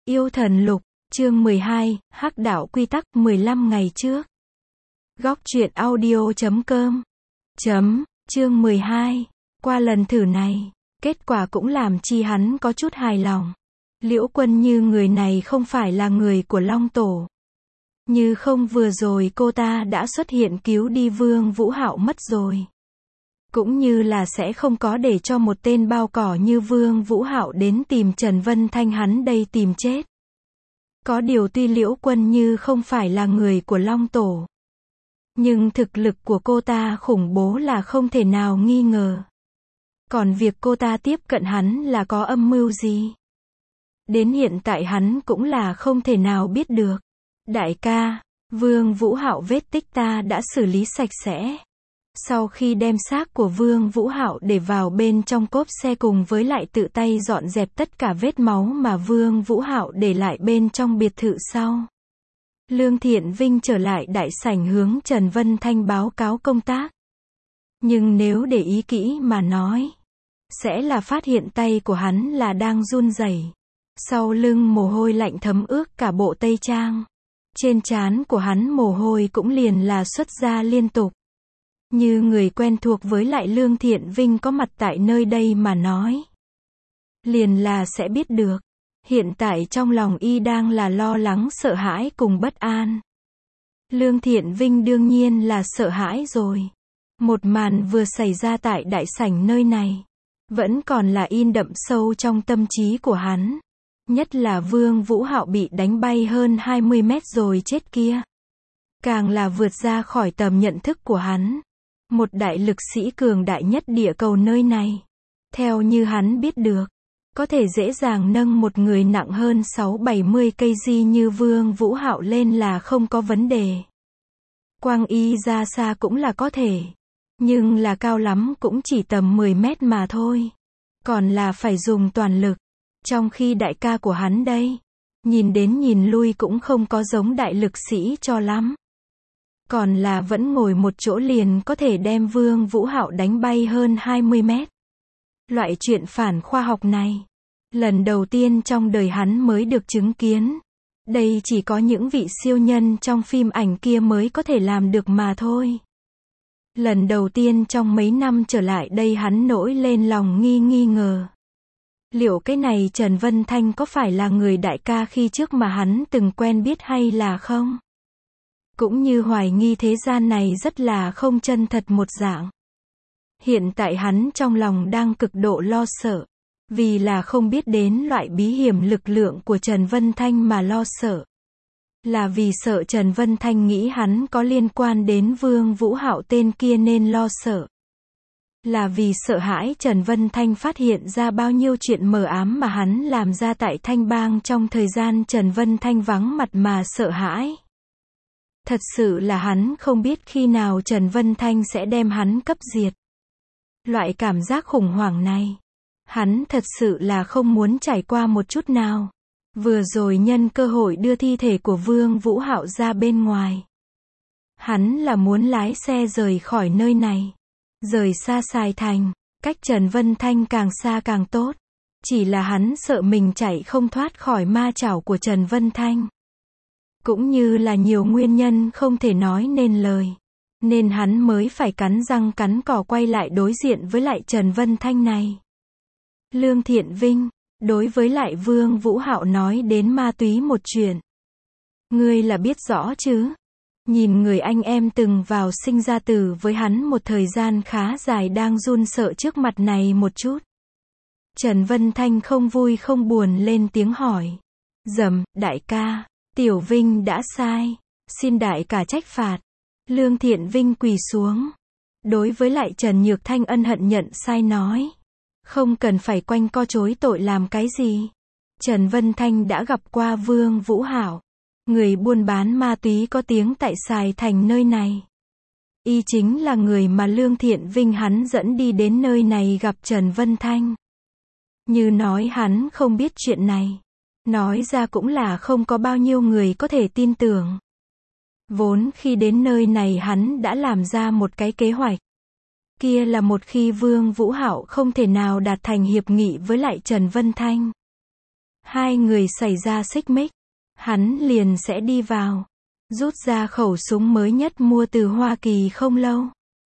Yêu thần lục, chương 12, Hắc đạo quy tắc 15 ngày trước. Góc truyện audio.com. Chương 12. Qua lần thử này, kết quả cũng làm chi hắn có chút hài lòng. Liễu Quân Như người này không phải là người của Long Tổ. Như không vừa rồi cô ta đã xuất hiện cứu đi Vương Vũ Hạo mất rồi. Cũng như là sẽ không có để cho một tên bao cỏ như Vương Vũ Hạo đến tìm Trần Vân Thanh hắn đây tìm chết. Có điều tuy Liễu Quân Như không phải là người của Long Tổ, nhưng thực lực của cô ta khủng bố là không thể nào nghi ngờ. Còn việc cô ta tiếp cận hắn là có âm mưu gì? Đến hiện tại hắn cũng là không thể nào biết được. Đại ca, Vương Vũ Hạo vết tích ta đã xử lý sạch sẽ. Sau khi đem xác của Vương Vũ Hạo để vào bên trong cốp xe cùng với lại tự tay dọn dẹp tất cả vết máu mà Vương Vũ Hạo để lại bên trong biệt thự sau, Lương Thiện Vinh trở lại đại sảnh hướng Trần Vân Thanh báo cáo công tác. Nhưng nếu để ý kỹ mà nói, sẽ là phát hiện tay của hắn là đang run rẩy. Sau lưng mồ hôi lạnh thấm ướt cả bộ tây trang. Trên trán của hắn mồ hôi cũng liền là xuất ra liên tục. Như người quen thuộc với lại Lương Thiện Vinh có mặt tại nơi đây mà nói, liền là sẽ biết được. Hiện tại trong lòng y đang là lo lắng sợ hãi cùng bất an. Lương Thiện Vinh đương nhiên là sợ hãi rồi. Một màn vừa xảy ra tại đại sảnh nơi này, vẫn còn là in đậm sâu trong tâm trí của hắn. Nhất là Vương Vũ Hạo bị đánh bay hơn 20 mét rồi chết kia. Càng là vượt ra khỏi tầm nhận thức của hắn. Một đại lực sĩ cường đại nhất địa cầu nơi này. Theo như hắn biết được, có thể dễ dàng nâng một người nặng hơn 6-70 kg như Vương Vũ Hạo lên là không có vấn đề. Quang y ra xa cũng là có thể. Nhưng là cao lắm cũng chỉ tầm 10 mét mà thôi. Còn là phải dùng toàn lực. Trong khi đại ca của hắn đây, nhìn đến nhìn lui cũng không có giống đại lực sĩ cho lắm. Còn là vẫn ngồi một chỗ liền có thể đem Vương Vũ Hạo đánh bay hơn 20 mét. Loại chuyện phản khoa học này, lần đầu tiên trong đời hắn mới được chứng kiến. Đây chỉ có những vị siêu nhân trong phim ảnh kia mới có thể làm được mà thôi. Lần đầu tiên trong mấy năm trở lại đây hắn nổi lên lòng nghi ngờ. Liệu cái này Trần Vân Thanh có phải là người đại ca khi trước mà hắn từng quen biết hay là không? Cũng như hoài nghi thế gian này rất là không chân thật một dạng. Hiện tại hắn trong lòng đang cực độ lo sợ. Vì là không biết đến loại bí hiểm lực lượng của Trần Vân Thanh mà lo sợ. Là vì sợ Trần Vân Thanh nghĩ hắn có liên quan đến Vương Vũ Hạo tên kia nên lo sợ. Là vì sợ hãi Trần Vân Thanh phát hiện ra bao nhiêu chuyện mờ ám mà hắn làm ra tại Thanh Bang trong thời gian Trần Vân Thanh vắng mặt mà sợ hãi. Thật sự là hắn không biết khi nào Trần Vân Thanh sẽ đem hắn cấp diệt. Loại cảm giác khủng hoảng này, hắn thật sự là không muốn trải qua một chút nào. Vừa rồi nhân cơ hội đưa thi thể của Vương Vũ Hạo ra bên ngoài. Hắn là muốn lái xe rời khỏi nơi này. Rời xa Sài Thành, cách Trần Vân Thanh càng xa càng tốt. Chỉ là hắn sợ mình chạy không thoát khỏi ma chảo của Trần Vân Thanh. Cũng như là nhiều nguyên nhân không thể nói nên lời. Nên hắn mới phải cắn răng cắn cỏ quay lại đối diện với lại Trần Vân Thanh này. Lương Thiện Vinh, đối với lại Vương Vũ Hạo nói đến ma túy một chuyện. Ngươi là biết rõ chứ? Nhìn người anh em từng vào sinh ra tử với hắn một thời gian khá dài đang run sợ trước mặt này một chút. Trần Vân Thanh không vui không buồn lên tiếng hỏi. Đại ca, Tiểu Vinh đã sai. Xin đại ca trách phạt. Lương Thiện Vinh quỳ xuống. Đối với lại Trần Nhược Thanh ân hận nhận sai nói. Không cần phải quanh co chối tội làm cái gì. Trần Vân Thanh đã gặp qua Vương Vũ Hạo. Người buôn bán ma túy có tiếng tại Sài Thành nơi này. Y chính là người mà Lương Thiện Vinh hắn dẫn đi đến nơi này gặp Trần Vân Thanh. Như nói hắn không biết chuyện này. Nói ra cũng là không có bao nhiêu người có thể tin tưởng. Vốn khi đến nơi này hắn đã làm ra một cái kế hoạch. Kia là một khi Vương Vũ Hạo không thể nào đạt thành hiệp nghị với lại Trần Vân Thanh. Hai người xảy ra xích mích. Hắn liền sẽ đi vào. Rút ra khẩu súng mới nhất mua từ Hoa Kỳ không lâu.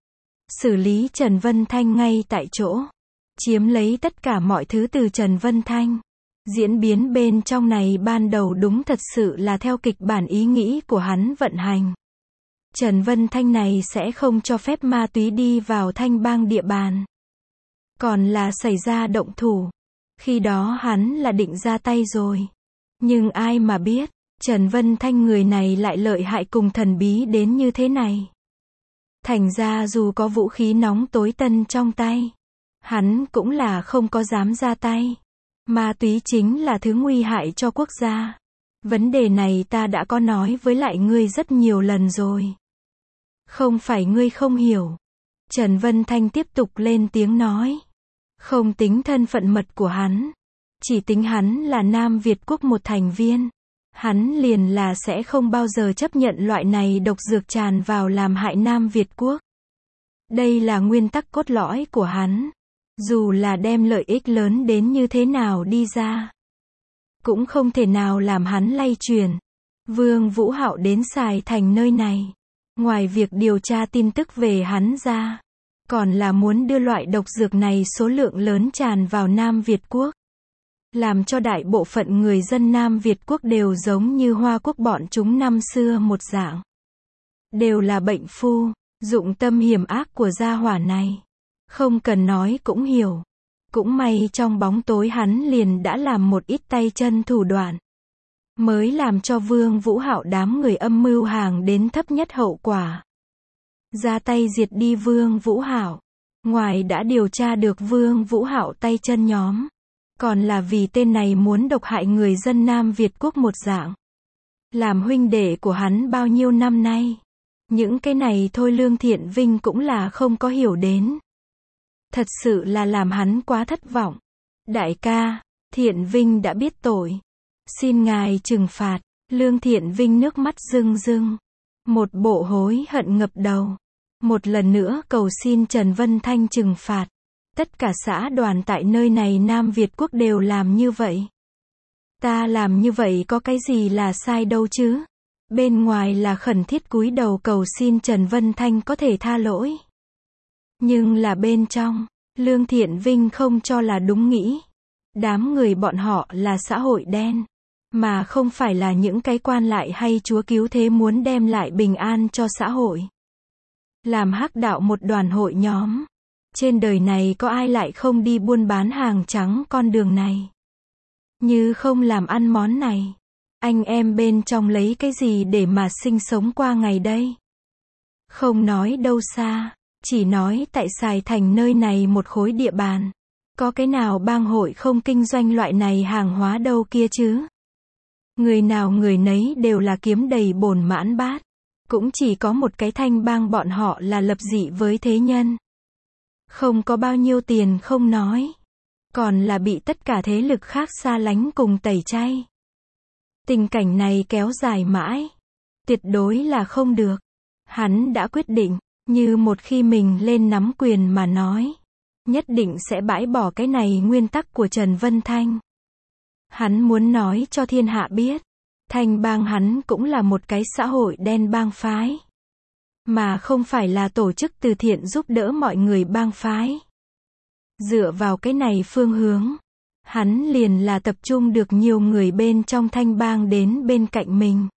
Xử lý Trần Vân Thanh ngay tại chỗ. Chiếm lấy tất cả mọi thứ từ Trần Vân Thanh. Diễn biến bên trong này ban đầu đúng thật sự là theo kịch bản ý nghĩ của hắn vận hành. Trần Vân Thanh này sẽ không cho phép ma túy đi vào Thanh Bang địa bàn. Còn là xảy ra động thủ. Khi đó hắn là định ra tay rồi. Nhưng ai mà biết, Trần Vân Thanh người này lại lợi hại cùng thần bí đến như thế này. Thành ra dù có vũ khí nóng tối tân trong tay, hắn cũng là không có dám ra tay. Ma túy chính là thứ nguy hại cho quốc gia. Vấn đề này ta đã có nói với lại ngươi rất nhiều lần rồi. Không phải ngươi không hiểu. Trần Vân Thanh tiếp tục lên tiếng nói. Không tính thân phận mật của hắn. Chỉ tính hắn là Nam Việt Quốc một thành viên. Hắn liền là sẽ không bao giờ chấp nhận loại này độc dược tràn vào làm hại Nam Việt Quốc. Đây là nguyên tắc cốt lõi của hắn. Dù là đem lợi ích lớn đến như thế nào đi ra, cũng không thể nào làm hắn lay chuyển. Vương Vũ Hạo đến Sài Thành nơi này, ngoài việc điều tra tin tức về hắn ra, còn là muốn đưa loại độc dược này số lượng lớn tràn vào Nam Việt Quốc. Làm cho đại bộ phận người dân Nam Việt Quốc đều giống như Hoa Quốc bọn chúng năm xưa một dạng. Đều là bệnh phu, dụng tâm hiểm ác của gia hỏa này. Không cần nói cũng hiểu. Cũng may trong bóng tối hắn liền đã làm một ít tay chân thủ đoạn. Mới làm cho Vương Vũ Hạo đám người âm mưu hàng đến thấp nhất hậu quả. Ra tay diệt đi Vương Vũ Hạo. Ngoài đã điều tra được Vương Vũ Hạo tay chân nhóm. Còn là vì tên này muốn độc hại người dân Nam Việt Quốc một dạng. Làm huynh đệ của hắn bao nhiêu năm nay. Những cái này thôi Lương Thiện Vinh cũng là không có hiểu đến. Thật sự là làm hắn quá thất vọng. Đại ca, Thiện Vinh đã biết tội. Xin ngài trừng phạt. Lương Thiện Vinh nước mắt rưng rưng. Một bộ hối hận ngập đầu. Một lần nữa cầu xin Trần Vân Thanh trừng phạt. Tất cả xã đoàn tại nơi này Nam Việt Quốc đều làm như vậy. Ta làm như vậy có cái gì là sai đâu chứ? Bên ngoài là khẩn thiết cúi đầu cầu xin Trần Vân Thanh có thể tha lỗi. Nhưng là bên trong, Lương Thiện Vinh không cho là đúng nghĩ. Đám người bọn họ là xã hội đen, mà không phải là những cái quan lại hay chúa cứu thế muốn đem lại bình an cho xã hội. Làm hắc đạo một đoàn hội nhóm. Trên đời này có ai lại không đi buôn bán hàng trắng con đường này. Như không làm ăn món này. Anh em bên trong lấy cái gì để mà sinh sống qua ngày đây? Không nói đâu xa. Chỉ nói tại Sài Thành nơi này một khối địa bàn. Có cái nào bang hội không kinh doanh loại này hàng hóa đâu kia chứ? Người nào người nấy đều là kiếm đầy bồn mãn bát. Cũng chỉ có một cái Thanh Bang bọn họ là lập dị với thế nhân. Không có bao nhiêu tiền không nói. Còn là bị tất cả thế lực khác xa lánh cùng tẩy chay. Tình cảnh này kéo dài mãi. Tuyệt đối là không được. Hắn đã quyết định. Như một khi mình lên nắm quyền mà nói. Nhất định sẽ bãi bỏ cái này nguyên tắc của Trần Vân Thanh. Hắn muốn nói cho thiên hạ biết. Thanh Bang hắn cũng là một cái xã hội đen bang phái. Mà không phải là tổ chức từ thiện giúp đỡ mọi người bang phái. Dựa vào cái này phương hướng. Hắn liền là tập trung được nhiều người bên trong Thanh Bang đến bên cạnh mình.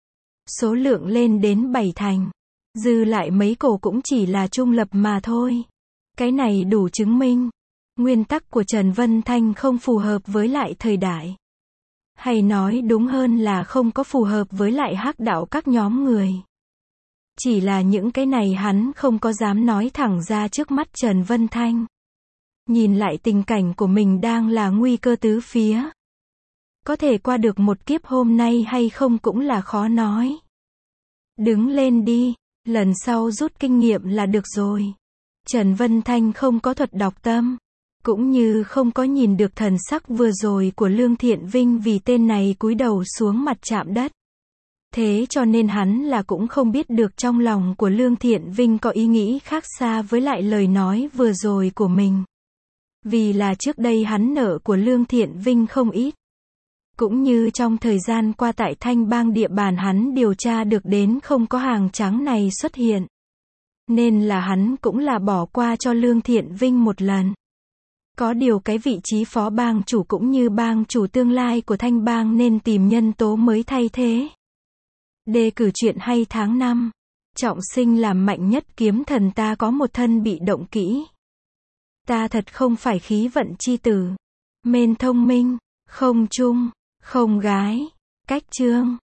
Số lượng lên đến 7 thành. Dư lại mấy cổ cũng chỉ là trung lập mà thôi. Cái này đủ chứng minh. Nguyên tắc của Trần Vân Thanh không phù hợp với lại thời đại. Hay nói đúng hơn là không có phù hợp với lại hắc đạo các nhóm người. Chỉ là những cái này hắn không có dám nói thẳng ra trước mắt Trần Vân Thanh. Nhìn lại tình cảnh của mình đang là nguy cơ tứ phía. Có thể qua được một kiếp hôm nay hay không cũng là khó nói. Đứng lên đi, lần sau rút kinh nghiệm là được rồi. Trần Vân Thanh không có thuật đọc tâm. Cũng như không có nhìn được thần sắc vừa rồi của Lương Thiện Vinh vì tên này cúi đầu xuống mặt chạm đất. Thế cho nên hắn là cũng không biết được trong lòng của Lương Thiện Vinh có ý nghĩ khác xa với lại lời nói vừa rồi của mình. Vì là trước đây hắn nợ của Lương Thiện Vinh không ít. Cũng như trong thời gian qua tại Thanh Bang địa bàn hắn điều tra được đến không có hàng trắng này xuất hiện. Nên là hắn cũng là bỏ qua cho Lương Thiện Vinh một lần. Có điều cái vị trí phó bang chủ cũng như bang chủ tương lai của Thanh Bang nên tìm nhân tố mới thay thế. Đề cử chuyện hay tháng 5. Trọng Sinh làm mạnh nhất kiếm thần ta có một thân bị động kỹ. Ta thật không phải khí vận chi tử. Mên thông minh, không trung, không gái. Cách chương.